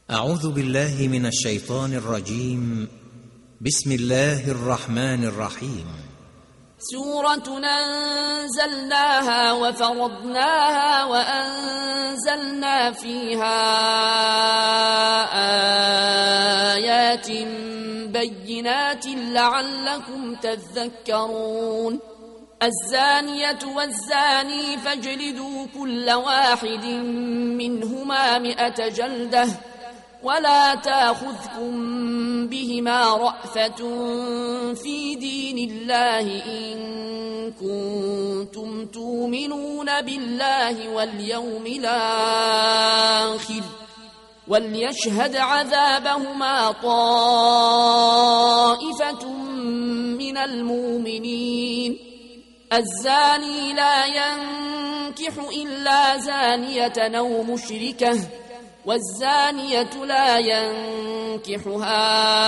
أعوذ بالله من الشيطان الرجيم. بسم الله الرحمن الرحيم. سورة أنزلناها وفرضناها وأنزلنا فيها آيات بينات لعلكم تذكرون. الزانية والزاني فاجلدوا كل واحد منهما 100 جلدة ولا تأخذكم بهما رأفة في دين الله إن كنتم تؤمنون بالله واليوم الآخر وليشهد عذابهما طائفة من المؤمنين. الزاني لا ينكح إلا زانية أو مشركة والزانية لا ينكحها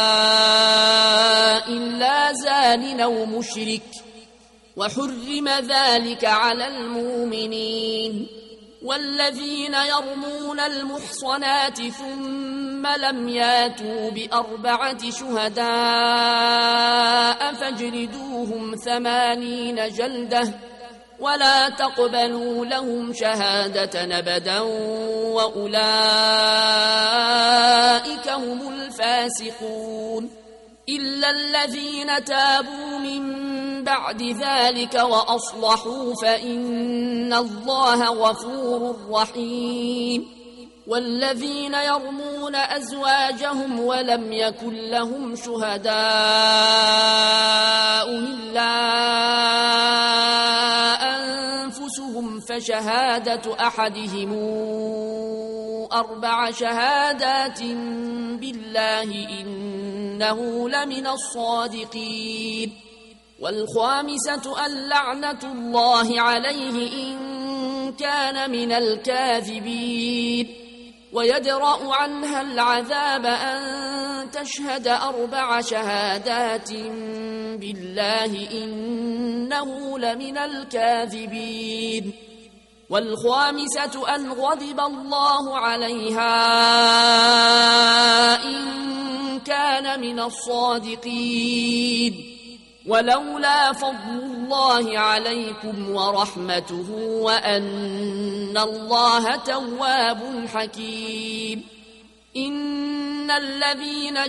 إلا زان أو مشرك وحرم ذلك على المؤمنين. والذين يرمون المحصنات ثم لم ياتوا ب4 شهداء فاجلدوهم 80 جلدة ولا تقبلوا لهم شهادة أبدا وأولئك هم الفاسقون. إلا الذين تابوا من بعد ذلك وأصلحوا فإن الله غفور رحيم. والذين يرمون أزواجهم ولم يكن لهم شهداء إلا أنفسهم فشهادة أحدهم 4 شهادات بالله إنه لمن الصادقين. والخامسة اللعنة الله عليه إن كان من الكاذبين. ويدرأ عنها العذاب أن تشهد 4 شهادات بالله إنه لمن الكاذبين. والخامسة أن غضب الله عليها إن كان من الصادقين. ولولا فضل الله عليكم ورحمته وأن الله تواب حكيم. إن الذين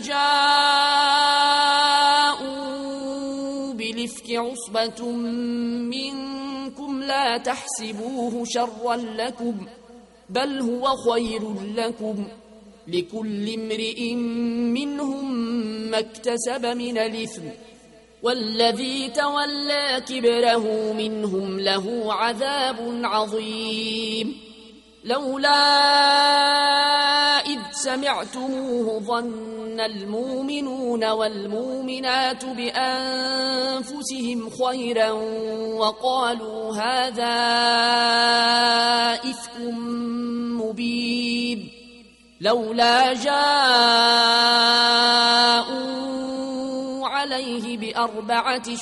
جاءوا بالإفك عصبة منكم لا تحسبوه شرا لكم بل هو خير لكم لكل امرئ منهم ما اكتسب من الإثم والذي تولى كبره منهم له عذاب عظيم. لولا إذ سمعتموه ظن المؤمنون والمؤمنات بأنفسهم خيرا وقالوا هذا إفك مبين. لولا جاءوا عليه ب4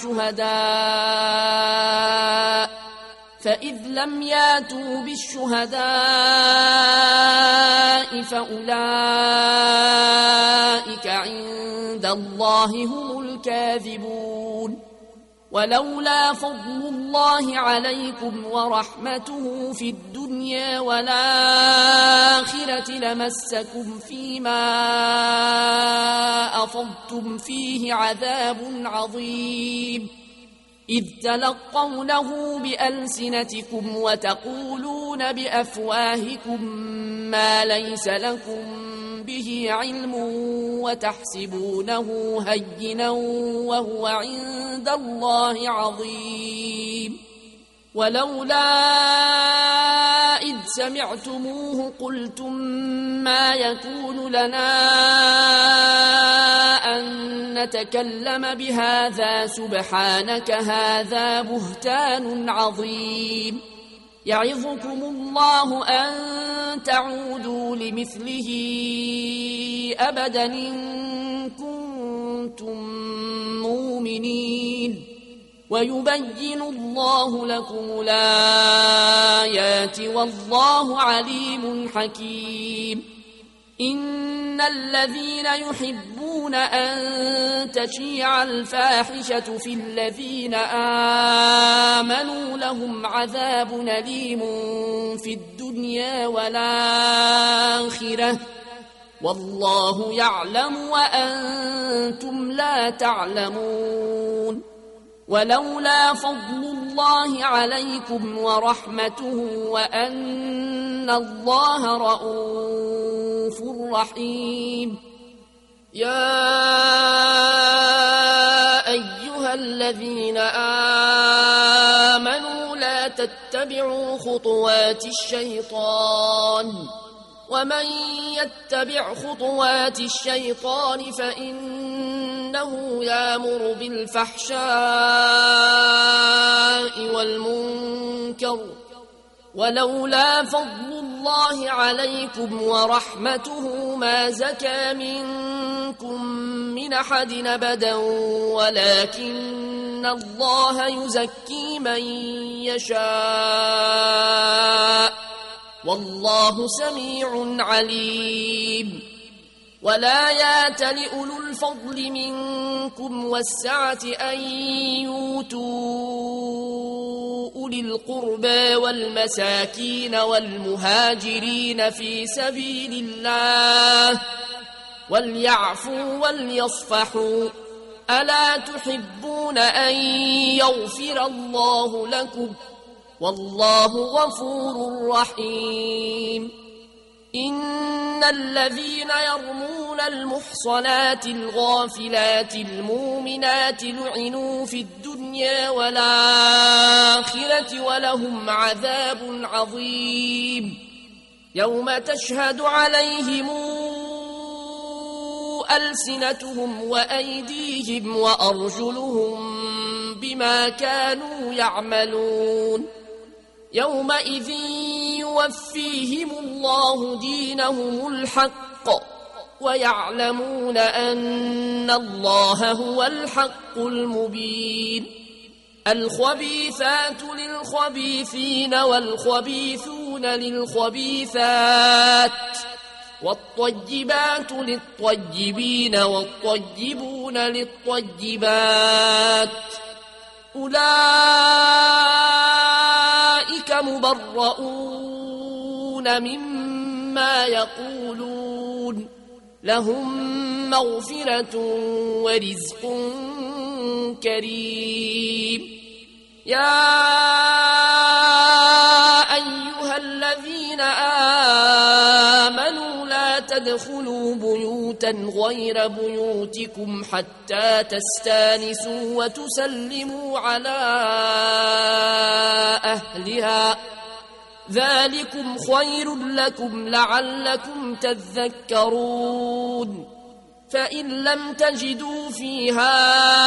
شهداء فإذ لم ياتوا بالشهداء فأولئك عند الله هم الكاذبون. ولولا فضل الله عليكم ورحمته في الدنيا والآخرة لمسكم فيما أفضتم فيه عذاب عظيم. إذ تلقونه بألسنتكم وتقولون بأفواهكم ما ليس لكم به علم وتحسبونه هينا وهو عند الله عظيم. ولولا إذ سمعتموه قلتم ما يكون لنا أن نتكلم بهذا سبحانك هذا بهتان عظيم. يعظكم الله أن تعودوا لمثله أبدا إن كنتم مؤمنين. ويبين الله لكم الآيات والله عليم حكيم. الذين يحبون أن تشيع الفاحشة في الذين آمنوا لهم عذاب أليم في الدنيا والآخرة والله يعلم وأنتم لا تعلمون. ولولا فضل الله عليكم ورحمته وأن الله رؤوف رحيم. يا أيها الذين آمنوا لا تتبعوا خطوات الشيطان ومن يتبع خطوات الشيطان فإنه يأمر بالفحشاء والمنكر ولولا فضل الله عليكم ورحمته ما زكى منكم من أحد أبدا ولكن الله يزكي من يشاء والله سميع عليم. ولا يات لأولو الفضل منكم والسعة أن يؤتوا أولي القربى والمساكين والمهاجرين في سبيل الله وليعفوا وليصفحوا ألا تحبون أن يغفر الله لكم والله غفور رحيم. إن الذين يرمون المحصنات الغافلات المؤمنات لعنوا في الدنيا والآخرة ولهم عذاب عظيم. يوم تشهد عليهم ألسنتهم وأيديهم وأرجلهم بما كانوا يعملون. يومئذ يوفيهم الله دينهم الحق ويعلمون أن الله هو الحق المبين. الخبيثات للخبيثين والخبيثون للخبيثات والطيبات للطيبين والطيبون للطيبات أولئك مبرؤون مما يقولون لهم مغفرة ورزق كريم. يا أيها الذين آمنوا لا تدخلوا بيوتا غير بيوتكم حتى تستانسوا وتسلموا على أهلها ذلكم خير لكم لعلكم تذكرون. فإن لم تجدوا فيها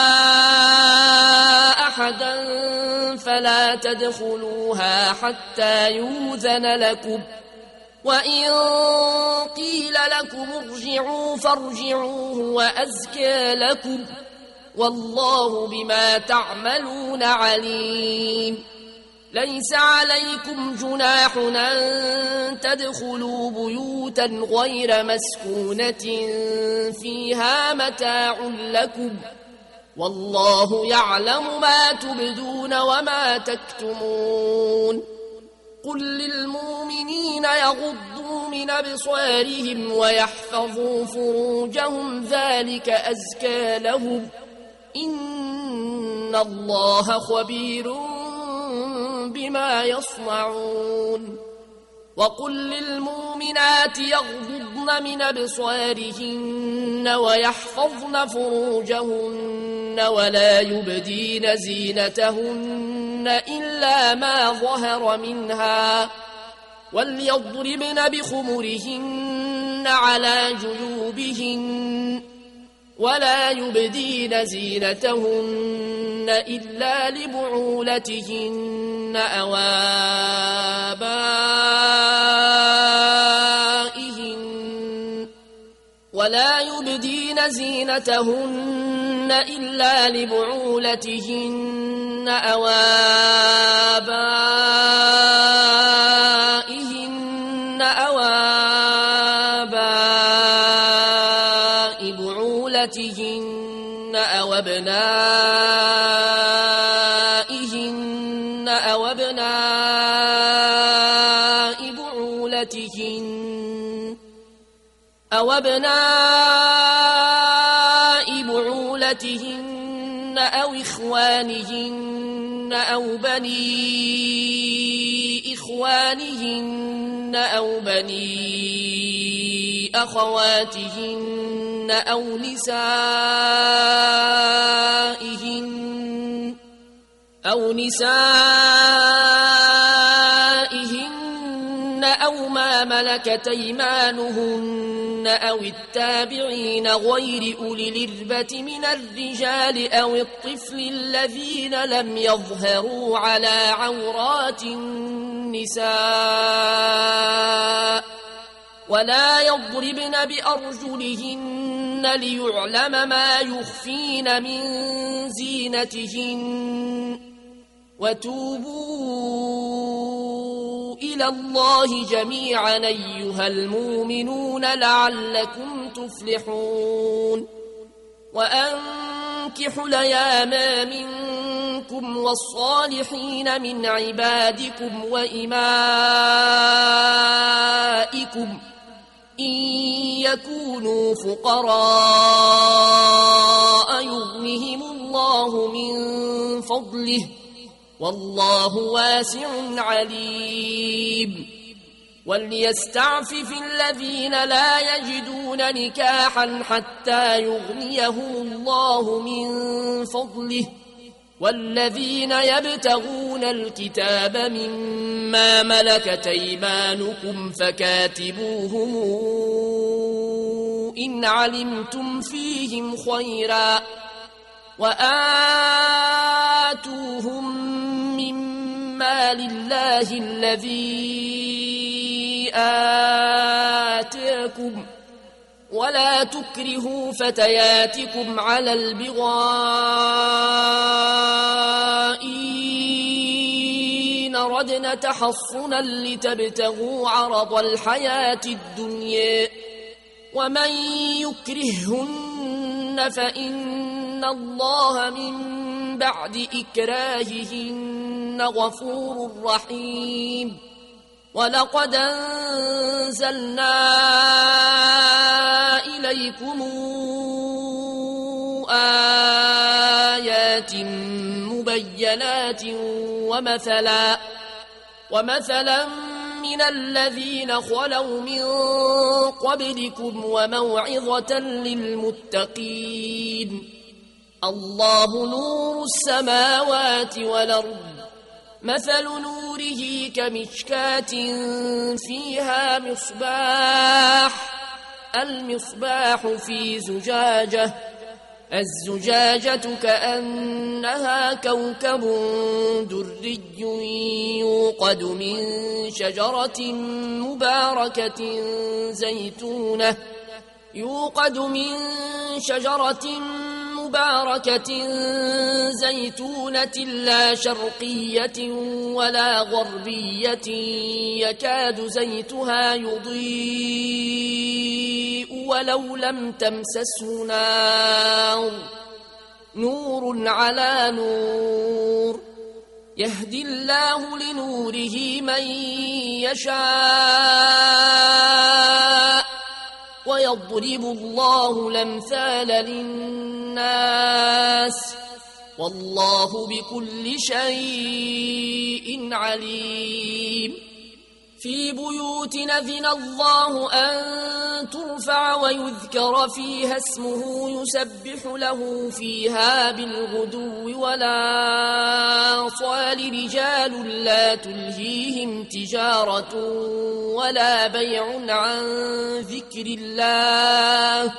أحدا فلا تدخلوها حتى يؤذن لكم وإن قيل لكم ارجعوا فارجعوا وأزكى لكم والله بما تعملون عليم. ليس عليكم جناح أن تدخلوا بيوتا غير مسكونة فيها متاع لكم والله يعلم ما تبدون وما تكتمون. قل للمؤمنين يغضوا من أبصارهم ويحفظوا فروجهم ذلك أزكى لهم إن الله خبير بما يصنعون. وقل للمؤمنات يغضضن من أبصارهن ويحفظن فروجهن ولا يبدين زينتهن إلا ما ظهر منها وليضربن بخمرهن على جيوبهن ولا يبدين زينتهن إلا لبعولتهن أو آبائهن ولا يبدين زينتهن إلا لبعولتهن أو آبائهن أو آباء بعولتهن أو أبنائهن أو أبناء بعولتهن أو إخوانهن أو بني إخوانهن أو بني أخواتهن أو نسائهن أو ما ملكت أيمانهن أو التابعين غير أولي الإربة من الرجال أو الطفل الذين لم يظهروا على عورات النساء ولا يضربن بأرجلهن ليعلم ما يخفين من زينتهن وتوبوا إلى الله جميعا أيها المؤمنون لعلكم تفلحون وأنكحوا الأيام منكم والصالحين من عبادكم وإمائكم إن يكونوا فقراء يغنهم الله من فضله والله واسع عليم وليستعفف الذين لا يجدون نكاحا حتى يغنيهم الله من فضله والذين يبتغون الكتاب مما ملكت أيمانكم فكاتبوهم إن علمتم فيهم خيرا وآتوهم مما لله الذي آتاكم ولا تكرهوا فتياتكم على البغاء إن ردنا تحصنا لتبتغوا عرض الحياة الدنيا ومن يكرههن فإن الله من بعد إكراههن غفور رحيم ولقد أنزلنا إليكم آيات مبينات ومثلا من الذين خلوا من قبلكم وموعظة للمتقين الله نور السماوات والأرض مثل نوره كمشكاة فيها المصباح في زجاجة الزجاجة كأنها كوكب دري يوقد من شجرة مباركة زيتونة لا شرقية ولا غربية يكاد زيتها يضيء ولو لم تمسسه نور على نور يهدي الله لنوره من يشاء ويضرب الله الأمثال للناس والله بكل شيء عليم في بيوت أذن الله أن ترفع ويذكر فيها اسمه يسبح له فيها بالغدو والآصال رجال لا تلهيهم تجارة ولا بيع عن ذكر الله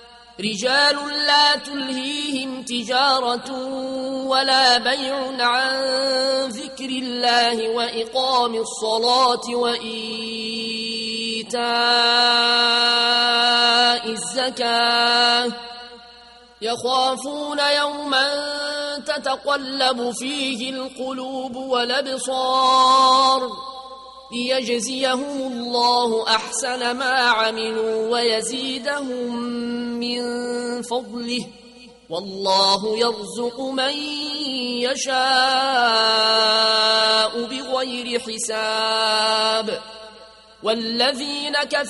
وإقام الصلاة وإيتاء الزكاة يخافون يوما تتقلب فيه القلوب والأبصار ليجزيهم الله أحسن ما عملوا ويزيدهم من فضله والله يرزق من يشاء بغير حساب والذين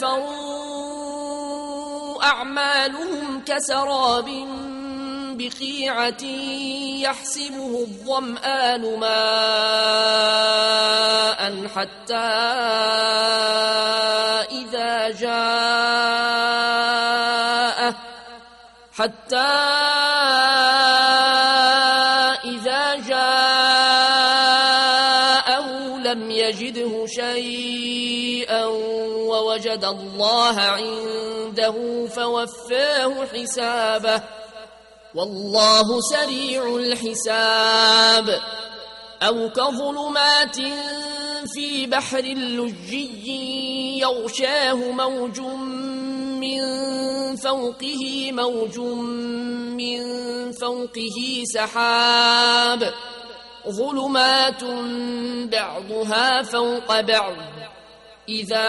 كفروا أعمالهم كسراب بقيعة يحسبه الظمآن ماء حتى إذا جاءه لم يجده شيئا ووجد الله عنده فوفاه حسابه والله سريع الحساب أو كظلمات في بحر لجي يغشاه موج من فوقه موج من فوقه سحاب ظلمات بعضها فوق بعض إذا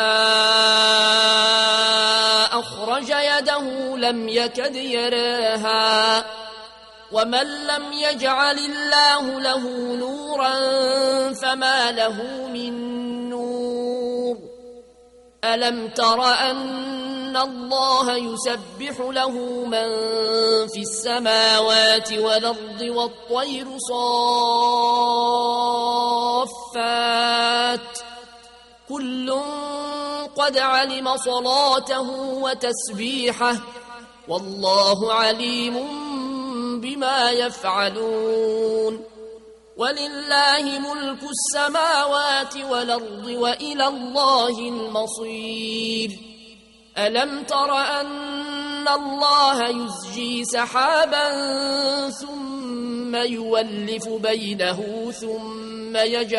أخرج يده لم يكد يراها ومن لم يجعل الله له نورا فما له من نور ألم تر أن الله يسبح له من في السماوات والأرض والطير صافات كل قد علم صلاته وتسبيحه والله عليم بما يفعلون ولله ملك السماوات والأرض وإلى الله المصير ألم تر أن الله يزجي سحابا ثم يولف بينه ثم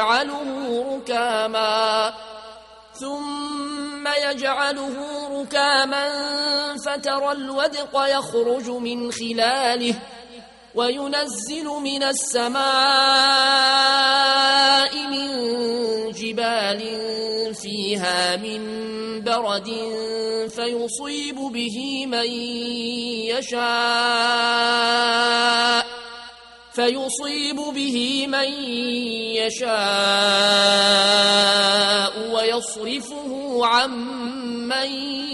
يجعله ركاما فترى الودق يخرج من خلاله وينزل من السماء من جبال فيها من برد فيصيب به من يشاء ويصرفه عن من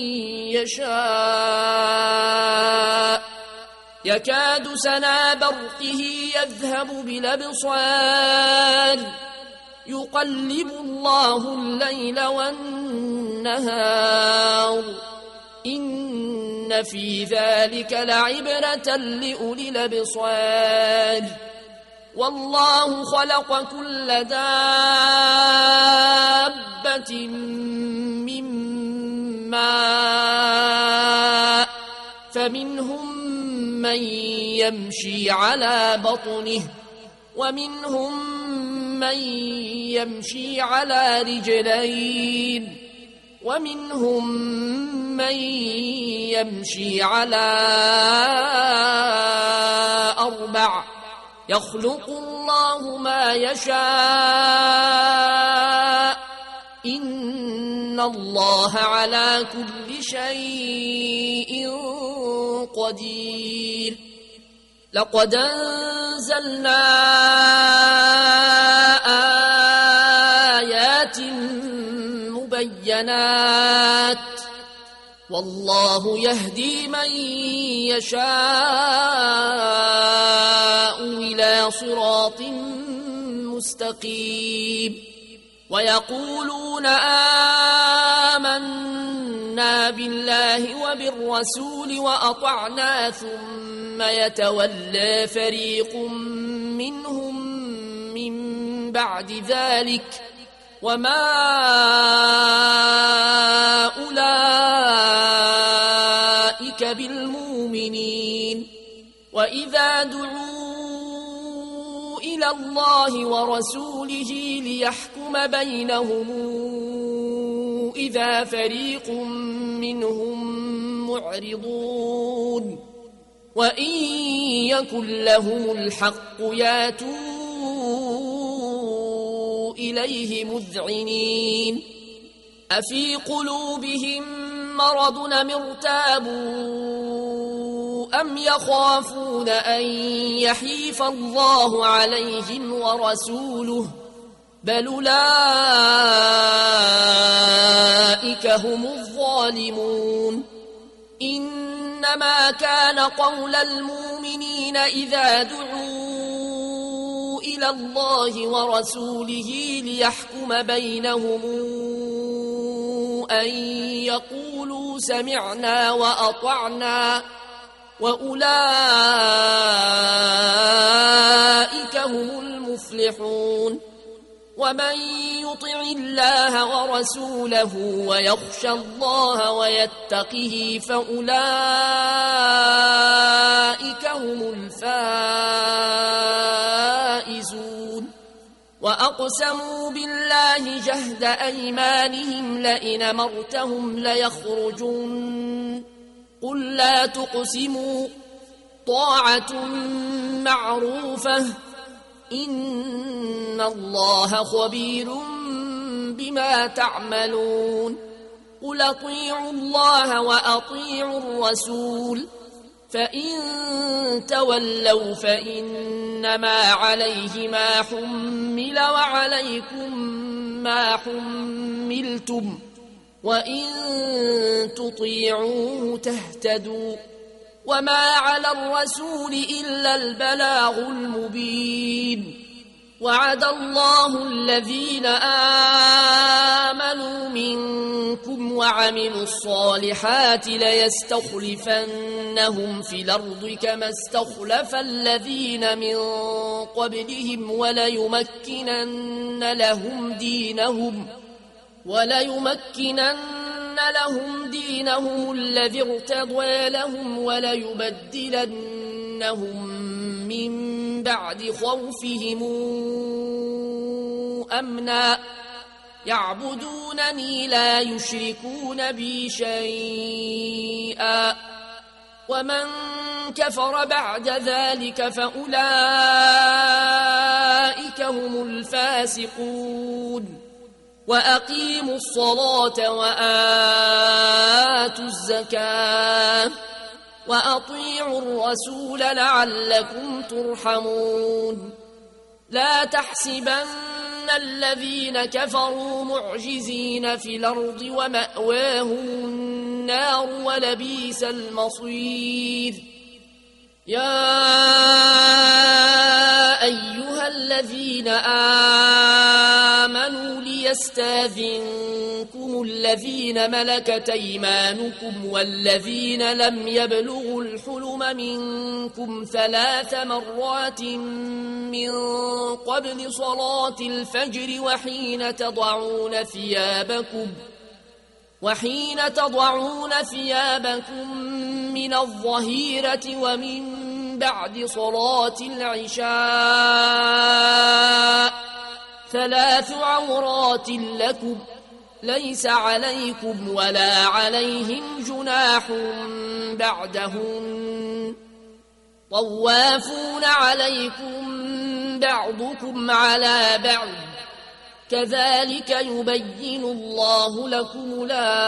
يشاء يكاد سنا برقه يذهب بالأبصار يقلب الله الليل والنهار إن في ذلك لعبرة لأولي الأبصار والله خلق كل دابة من ماء فمنهم من يمشي على بطنه ومنهم من يمشي على رجلين ومنهم من يمشي على 4 يخلق الله ما يشاء إن الله على كل شيء قدير لقد أنزلنا آيات مبينات والله يهدي من يشاء إلى صراط مستقيم ويقولون آمنا بالله وبالرسول وأطعنا ثم يتولى فريق منهم من بعد ذلك وما أولئك بالمؤمنين وإذا دعوا إلى الله ورسوله ليحكم بينهم إذا فريق منهم معرضون وإن يكن لهم الحق ياتوا إليه مذعنين أفي قلوبهم مرض أم ارتابوا أم يخافون أن يحيف الله عليهم ورسوله بل أولئك هم الظالمون إنما كان قول المؤمنين إذا دعوا إلى الله ورسوله ليحكم بينهم أن يقولوا سمعنا وأطعنا وأولئك هم المفلحون ومن يطع الله ورسوله ويخشى الله ويتقه فأولئك هم الفائزون وأقسموا بالله جهد أيمانهم لئن أمرتهم ليخرجون قل لا تقسموا طاعة معروفة إن الله خبير بما تعملون قل أطيعوا الله وأطيعوا الرسول فإن تولوا فإنما عليه ما حمل وعليكم ما حملتم وإن تطيعوه تهتدوا وما على الرسول إلا البلاغ المبين وعد الله الذين آمنوا منكم وعملوا الصالحات ليستخلفنهم في الأرض كما استخلف الذين من قبلهم وليمكنن لهم دينهم الذي ارتضى لهم وليبدلنهم من بعد خوفهم أمنا يعبدونني لا يشركون بي شيئا ومن كفر بعد ذلك فأولئك هم الفاسقون وأقيموا الصلاة وآتوا الزكاة وأطيعوا الرسول لعلكم ترحمون لا تحسبن الذين كفروا معجزين في الأرض ومأواهم النار ولبئس المصير يا أيها الذين آمنوا ليستاذنكم الذين ملكت أيمانكم والذين لم يبلغوا الحلم منكم 3 مرات من قبل صلاة الفجر وحين تضعون ثيابكم من الظهيرة ومن بعد صلاة العشاء 3 عورات لكم ليس عليكم ولا عليهم جناح بعدهن طوافون عليكم بعضكم على بعض كذلك يبين الله لكم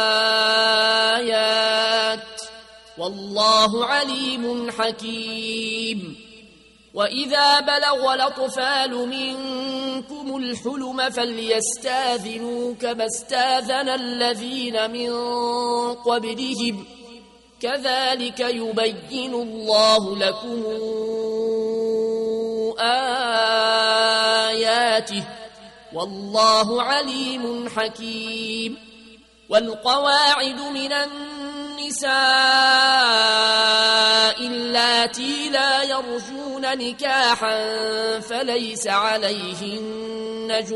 الآيات والله عليم حكيم وإذا بلغ الأطفال منكم الحلم فليستاذنوا كما استاذن الذين من قبلهم كذلك يبين الله لكم آياته والله عليم حكيم والقواعد من النساء اللاتي لا يرجون نكاحا فليس عليهن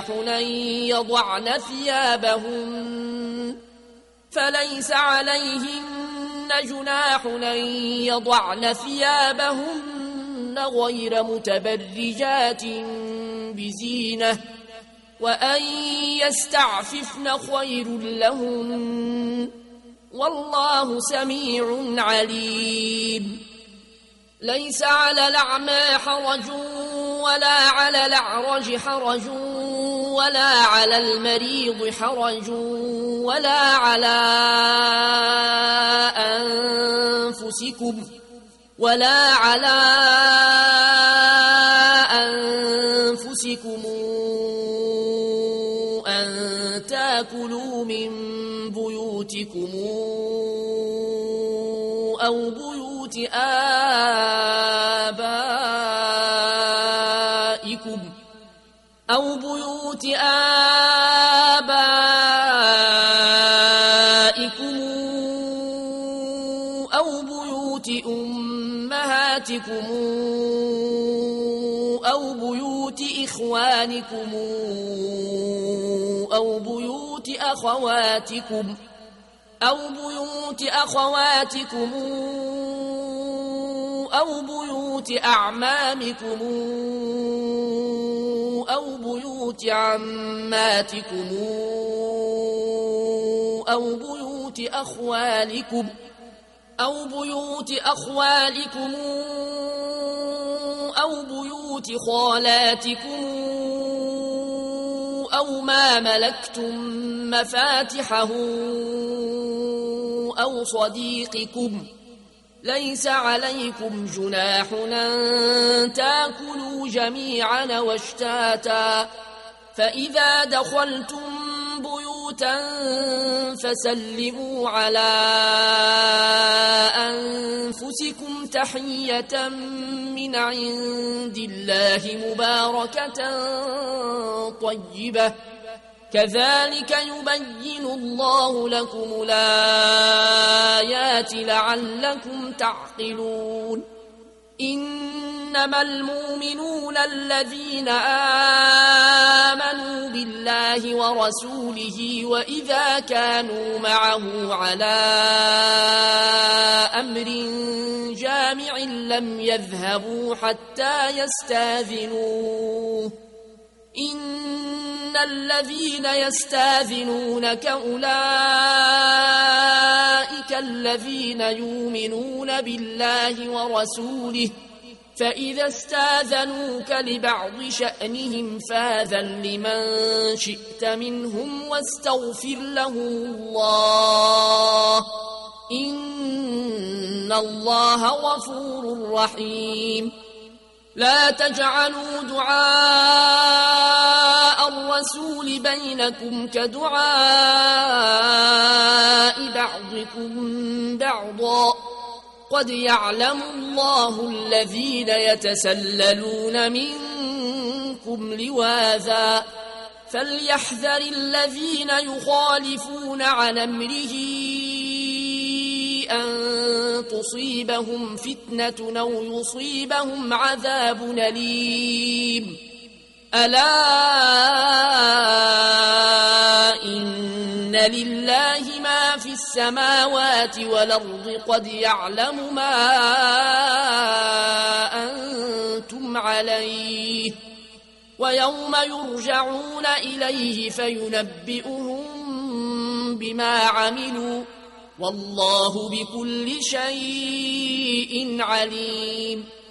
جناح أن يضعن ثيابهن غير متبرجات بزينة وأن يستعففن خير لهن والله سميع عليم ليس على الأعمى حرج ولا على الأعرج حرج ولا على المريض حرج ولا على أنفسكم أن تأكلوا من بيوتكم أو بيوت آبائكم أو بيوت أمهاتكم أو بيوت إخوانكم أو بيوت أخواتكم أو بيوت أعمامكم أو بيوت عماتكم أو بيوت أخوالكم أو بيوت خالاتكم أو ما ملكتم مفاتحه أو صديقكم. ليس عليكم جناح أن تأكلوا جميعا واشتاتا، فإذا دخلتم بيوتا فسلموا على أنفسكم تحية من عند الله مباركة طيبة، كذلك يبين الله لكم الآيات لعلكم تعقلون. إنما المؤمنون الذين آمنوا بالله ورسوله وإذا كانوا معه على أمر جامع لم يذهبوا حتى يستاذنوه. إن الذين يستاذنونك أولئك الذين يؤمنون بالله ورسوله، فإذا استاذنوك لبعض شأنهم فاذن لمن شئت منهم واستغفر له الله، إن الله غفور رحيم. لا تجعلوا دعاء الرسول بينكم كدعاء بعضكم بعضا، قد يعلم الله الذين يتسللون منكم لواذا، فليحذر الذين يخالفون عن أمره أن تصيبهم فتنة أو يصيبهم عذاب أليم. ألا إن لله ما في السماوات والأرض، قد يعلم ما أنتم عليه، ويوم يرجعون إليه فينبئهم بما عملوا، والله بكل شيء عليم.